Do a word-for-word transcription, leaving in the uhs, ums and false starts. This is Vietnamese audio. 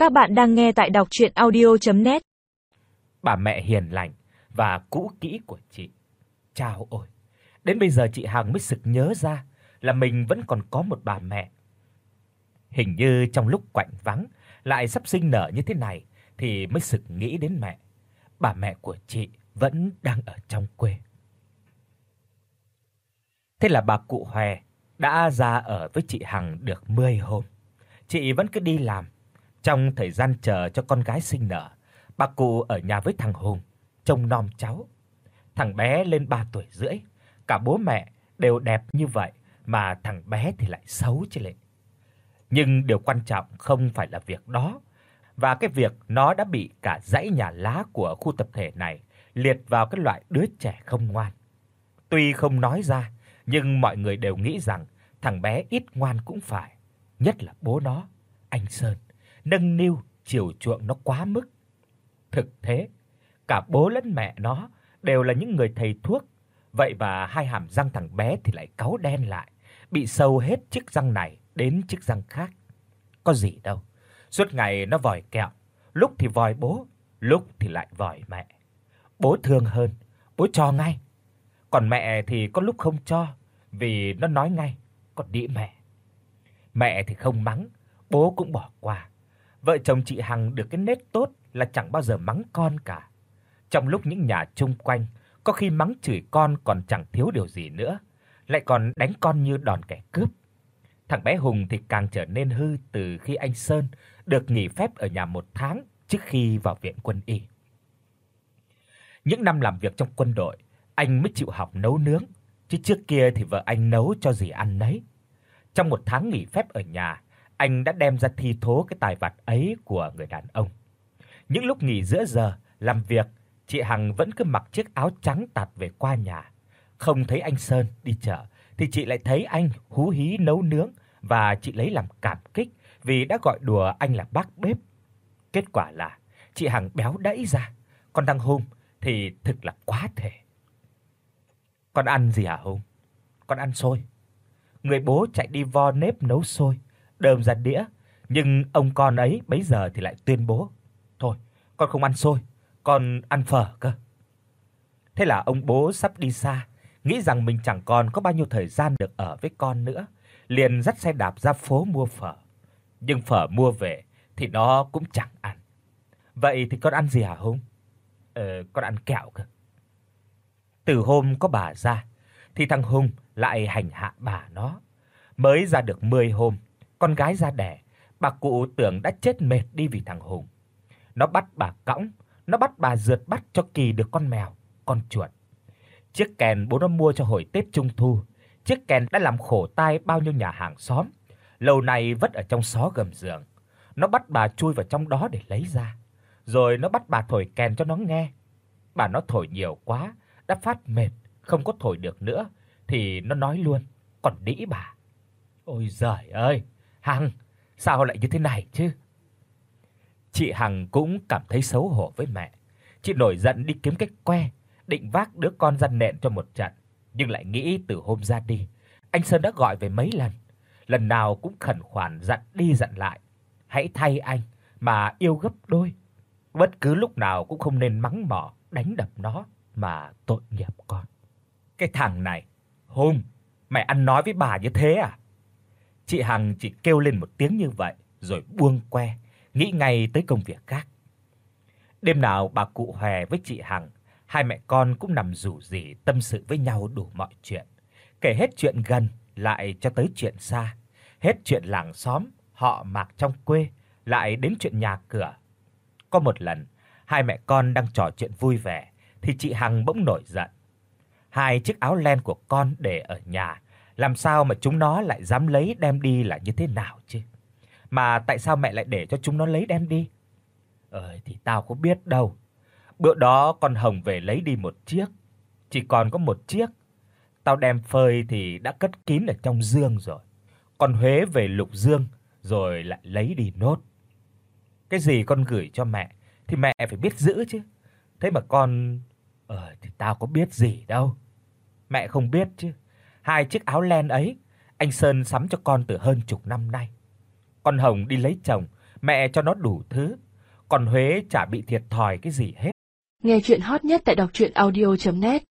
Các bạn đang nghe tại đọc audio net. Bà mẹ hiền lành và cũ kỹ của chị. Chao ôi, đến bây giờ chị Hằng mới sực nhớ ra là mình vẫn còn có một bà mẹ. Hình như trong lúc quạnh vắng lại sắp sinh nở như thế này thì mới sực nghĩ đến mẹ. Bà mẹ của chị vẫn đang ở trong quê. Thế là bà cụ Hòe đã ra ở với chị Hằng được mười hôm. Chị vẫn cứ đi làm. Trong thời gian chờ cho con gái sinh nở, bà cụ ở nhà với thằng Hùng trông nom cháu. Thằng bé lên ba tuổi rưỡi, cả bố mẹ đều đẹp như vậy mà thằng bé thì lại xấu chứ lệ. Nhưng điều quan trọng không phải là việc đó, và cái việc nó đã bị cả dãy nhà lá của khu tập thể này liệt vào cái loại đứa trẻ không ngoan. Tuy không nói ra, nhưng mọi người đều nghĩ rằng thằng bé ít ngoan cũng phải, nhất là bố nó, anh Sơn, nâng niu chiều chuộng nó quá mức. Thực tế, cả bố lẫn mẹ nó đều là những người thầy thuốc, vậy mà hai hàm răng thằng bé thì lại cáu đen lại, bị sâu hết chiếc răng này đến chiếc răng khác. Có gì đâu, suốt ngày nó vòi kẹo, lúc thì vòi bố, lúc thì lại vòi mẹ. Bố thương hơn, bố cho ngay. Còn mẹ thì có lúc không cho, vì nó nói ngay, còn đĩ mẹ. Mẹ thì không mắng, bố cũng bỏ qua. Vợ chồng chị Hằng được cái nết tốt là chẳng bao giờ mắng con cả. Trong lúc những nhà chung quanh có khi mắng chửi con còn chẳng thiếu điều gì nữa, lại còn đánh con như đòn kẻ cướp. Thằng bé Hùng thì càng trở nên hư từ khi anh Sơn được nghỉ phép ở nhà một tháng trước khi vào viện quân y. Những năm làm việc trong quân đội, anh mới chịu học nấu nướng, chứ trước kia thì vợ anh nấu cho gì ăn nấy. Trong một tháng nghỉ phép ở nhà, anh đã đem ra thi thố cái tài vặt ấy của người đàn ông. Những lúc nghỉ giữa giờ làm việc, chị Hằng vẫn cứ mặc chiếc áo trắng tạt về qua nhà. Không thấy anh Sơn đi chợ thì chị lại thấy anh hú hí nấu nướng, và chị lấy làm cảm kích vì đã gọi đùa anh là bác bếp. Kết quả là chị Hằng béo đẫy ra, còn thằng Hùng thì thực là quá thể. Con ăn gì hả Hùng? Con ăn xôi. Người bố chạy đi vo nếp nấu xôi, đơm ra đĩa, nhưng ông con ấy bấy giờ thì lại tuyên bố: "Thôi, con không ăn xôi, con ăn phở cơ." Thế là ông bố sắp đi xa, nghĩ rằng mình chẳng còn có bao nhiêu thời gian được ở với con nữa, liền dắt xe đạp ra phố mua phở. Nhưng phở mua về thì nó cũng chẳng ăn. "Vậy thì con ăn gì hả Hùng?" "Ờ, con ăn kẹo cơ." Từ hôm có bà ra thì thằng Hùng lại hành hạ bà nó. Mới ra được mười hôm, con gái ra đẻ, bà cụ tưởng đã chết mệt đi vì thằng Hùng. Nó bắt bà cõng, nó bắt bà rượt bắt cho kỳ được con mèo, con chuột. Chiếc kèn bố nó mua cho hồi Tết Trung thu, chiếc kèn đã làm khổ tai bao nhiêu nhà hàng xóm, lâu nay vất ở trong xó gầm giường. Nó bắt bà chui vào trong đó để lấy ra, rồi nó bắt bà thổi kèn cho nó nghe. Bà nó thổi nhiều quá, đã phát mệt, không có thổi được nữa thì nó nói luôn, còn đĩ bà. Ôi giời ơi, Hằng, sao lại như thế này chứ? Chị Hằng cũng cảm thấy xấu hổ với mẹ. Chị nổi giận đi kiếm cách que, định vác đứa con ra nện cho một trận, nhưng lại nghĩ từ hôm ra đi, anh Sơn đã gọi về mấy lần, lần nào cũng khẩn khoản dặn đi dặn lại, hãy thay anh mà yêu gấp đôi. Bất cứ lúc nào cũng không nên mắng mỏ, đánh đập nó mà tội nghiệp con. Cái thằng này, Hùng, mày ăn nói với bà như thế à? Chị Hằng chỉ kêu lên một tiếng như vậy rồi buông que, nghĩ ngay tới công việc khác. Đêm nào bà cụ Hòe với chị Hằng, hai mẹ con cũng nằm rủ rỉ tâm sự với nhau đủ mọi chuyện, kể hết chuyện gần lại cho tới chuyện xa, hết chuyện làng xóm, họ Mạc trong quê lại đến chuyện nhà cửa. Có một lần, hai mẹ con đang trò chuyện vui vẻ thì chị Hằng bỗng nổi giận. Hai chiếc áo len của con để ở nhà, làm sao mà chúng nó lại dám lấy đem đi là như thế nào chứ? Mà tại sao mẹ lại để cho chúng nó lấy đem đi? Ờ thì tao có biết đâu. Bữa đó con Hồng về lấy đi một chiếc, chỉ còn có một chiếc. Tao đem phơi thì đã cất kín ở trong giương rồi. Con Huế về lục giương rồi lại lấy đi nốt. Cái gì con gửi cho mẹ thì mẹ phải biết giữ chứ. Thế mà con ờ thì tao có biết gì đâu. Mẹ không biết chứ. Hai chiếc áo len ấy anh Sơn sắm cho con từ hơn chục năm nay. Con Hồng đi lấy chồng mẹ cho nó đủ thứ, còn Huế chả bị thiệt thòi cái gì hết. Nghe truyện hot nhất tại đọc truyện audio chấm net